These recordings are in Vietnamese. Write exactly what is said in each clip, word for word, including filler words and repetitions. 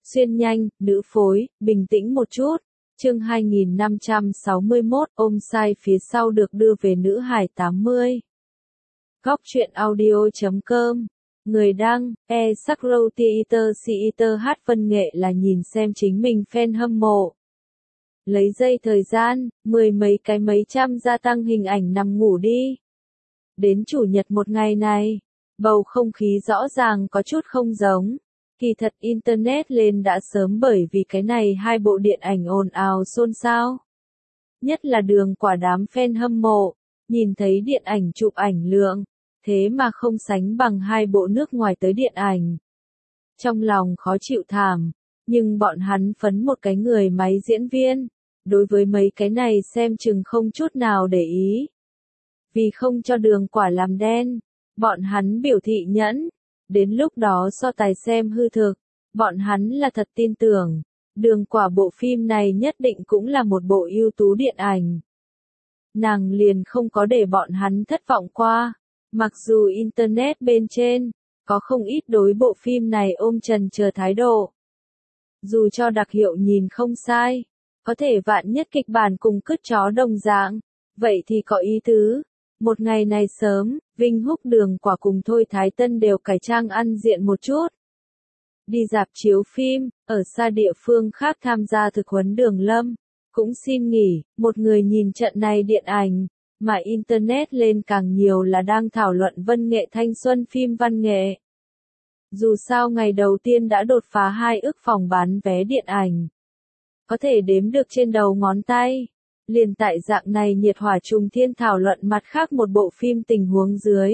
Xuyên nhanh, nữ phối, bình tĩnh một chút. Chương hai nghìn năm trăm sáu mươi mốt, ôm sai phía sau được đưa về nữ hải tám mươi. Góc truyện audio chấm com. Người đăng, e Sakro Theater Theater hát văn nghệ là nhìn xem chính mình fan hâm mộ. Lấy giây thời gian, mười mấy cái mấy trăm gia tăng hình ảnh nằm ngủ đi. Đến chủ nhật một ngày này, bầu không khí rõ ràng có chút không giống. Kỳ thật Internet lên đã sớm bởi vì cái này hai bộ điện ảnh ồn ào xôn xao. Nhất là Đường Quả đám fan hâm mộ, nhìn thấy điện ảnh chụp ảnh lượng, thế mà không sánh bằng hai bộ nước ngoài tới điện ảnh. Trong lòng khó chịu thảm, nhưng bọn hắn phấn một cái người máy diễn viên, đối với mấy cái này xem chừng không chút nào để ý. Vì không cho Đường Quả làm đen, bọn hắn biểu thị nhẫn. Đến lúc đó so tài xem hư thực, bọn hắn là thật tin tưởng, Đường Quả bộ phim này nhất định cũng là một bộ ưu tú điện ảnh. Nàng liền không có để bọn hắn thất vọng qua, mặc dù Internet bên trên, có không ít đối bộ phim này ôm trần chờ thái độ. Dù cho đặc hiệu nhìn không sai, có thể vạn nhất kịch bản cùng cứt chó đồng dạng, vậy thì có ý tứ. Một ngày này sớm, Vinh Húc Đường Quả cùng Thôi Thái Tân đều cải trang ăn diện một chút. Đi rạp chiếu phim, ở xa địa phương khác tham gia thực huấn Đường Lâm, cũng xin nghỉ, một người nhìn trận này điện ảnh, mà Internet lên càng nhiều là đang thảo luận văn nghệ thanh xuân phim văn nghệ. Dù sao ngày đầu tiên đã đột phá hai ức phòng bán vé điện ảnh. Có thể đếm được trên đầu ngón tay. Liền tại dạng này nhiệt hỏa trùng thiên thảo luận mặt khác một bộ phim tình huống dưới.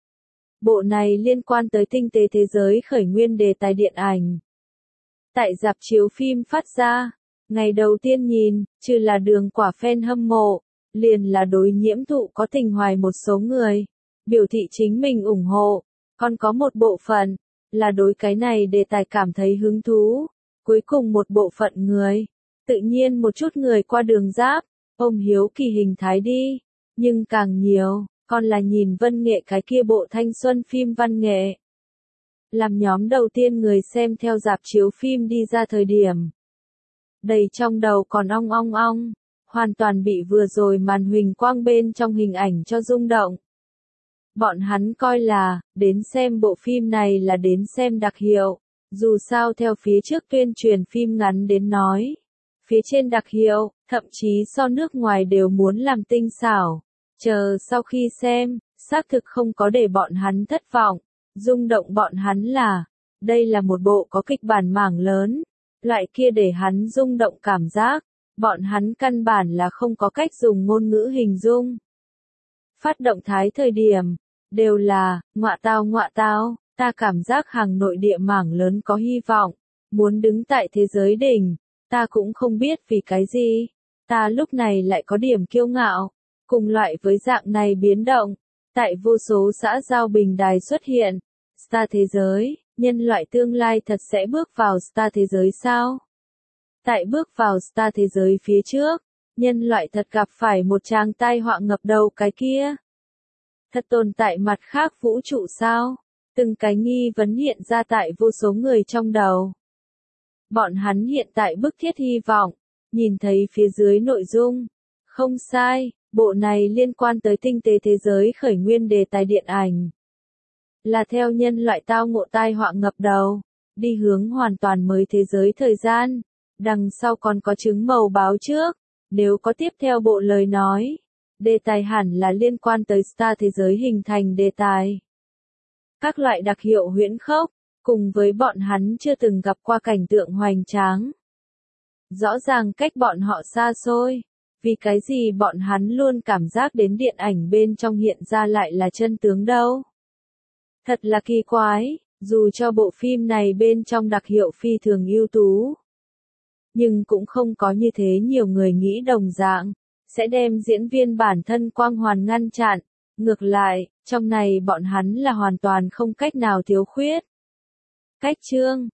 Bộ này liên quan tới tinh tế thế giới khởi nguyên đề tài điện ảnh. Tại rạp chiếu phim phát ra, ngày đầu tiên nhìn, trừ là Đường Quả fan hâm mộ, liền là đối nhiễm thụ có tình hoài một số người, biểu thị chính mình ủng hộ, còn có một bộ phận, là đối cái này đề tài cảm thấy hứng thú, cuối cùng một bộ phận người, tự nhiên một chút người qua đường giáp. Ôm hiếu kỳ hình thái đi, nhưng càng nhiều, còn là nhìn văn nghệ cái kia bộ thanh xuân phim văn nghệ. Làm nhóm đầu tiên người xem theo rạp chiếu phim đi ra thời điểm. Đầy trong đầu còn ong ong ong, hoàn toàn bị vừa rồi màn huỳnh quang bên trong hình ảnh cho rung động. Bọn hắn coi là, đến xem bộ phim này là đến xem đặc hiệu, dù sao theo phía trước tuyên truyền phim ngắn đến nói. Phía trên đặc hiệu, thậm chí so nước ngoài đều muốn làm tinh xảo. Chờ sau khi xem, xác thực không có để bọn hắn thất vọng. Rung động bọn hắn là, đây là một bộ có kịch bản mảng lớn. Loại kia để hắn rung động cảm giác, bọn hắn căn bản là không có cách dùng ngôn ngữ hình dung. Phát động thái thời điểm, đều là, ngọa tao ngọa tao, ta cảm giác hàng nội địa mảng lớn có hy vọng, muốn đứng tại thế giới đỉnh. Ta cũng không biết vì cái gì, ta lúc này lại có điểm kiêu ngạo, cùng loại với dạng này biến động, tại vô số xã giao bình đài xuất hiện, Star thế giới, nhân loại tương lai thật sẽ bước vào Star thế giới sao? Tại bước vào Star thế giới phía trước, nhân loại thật gặp phải một tràng tai họa ngập đầu cái kia. Thật tồn tại mặt khác vũ trụ sao? Từng cái nghi vấn hiện ra tại vô số người trong đầu. Bọn hắn hiện tại bức thiết hy vọng, nhìn thấy phía dưới nội dung. Không sai, bộ này liên quan tới tinh tế thế giới khởi nguyên đề tài điện ảnh. Là theo nhân loại tao ngộ tai họa ngập đầu, đi hướng hoàn toàn mới thế giới thời gian. Đằng sau còn có chứng màu báo trước, nếu có tiếp theo bộ lời nói. Đề tài hẳn là liên quan tới Star thế giới hình thành đề tài. Các loại đặc hiệu huyễn khốc. Cùng với bọn hắn chưa từng gặp qua cảnh tượng hoành tráng. Rõ ràng cách bọn họ xa xôi, vì cái gì bọn hắn luôn cảm giác đến điện ảnh bên trong hiện ra lại là chân tướng đâu. Thật là kỳ quái, dù cho bộ phim này bên trong đặc hiệu phi thường ưu tú. Nhưng cũng không có như thế nhiều người nghĩ đồng dạng, sẽ đem diễn viên bản thân quang hoàn ngăn chặn. Ngược lại, trong này bọn hắn là hoàn toàn không cách nào thiếu khuyết. Cách chương,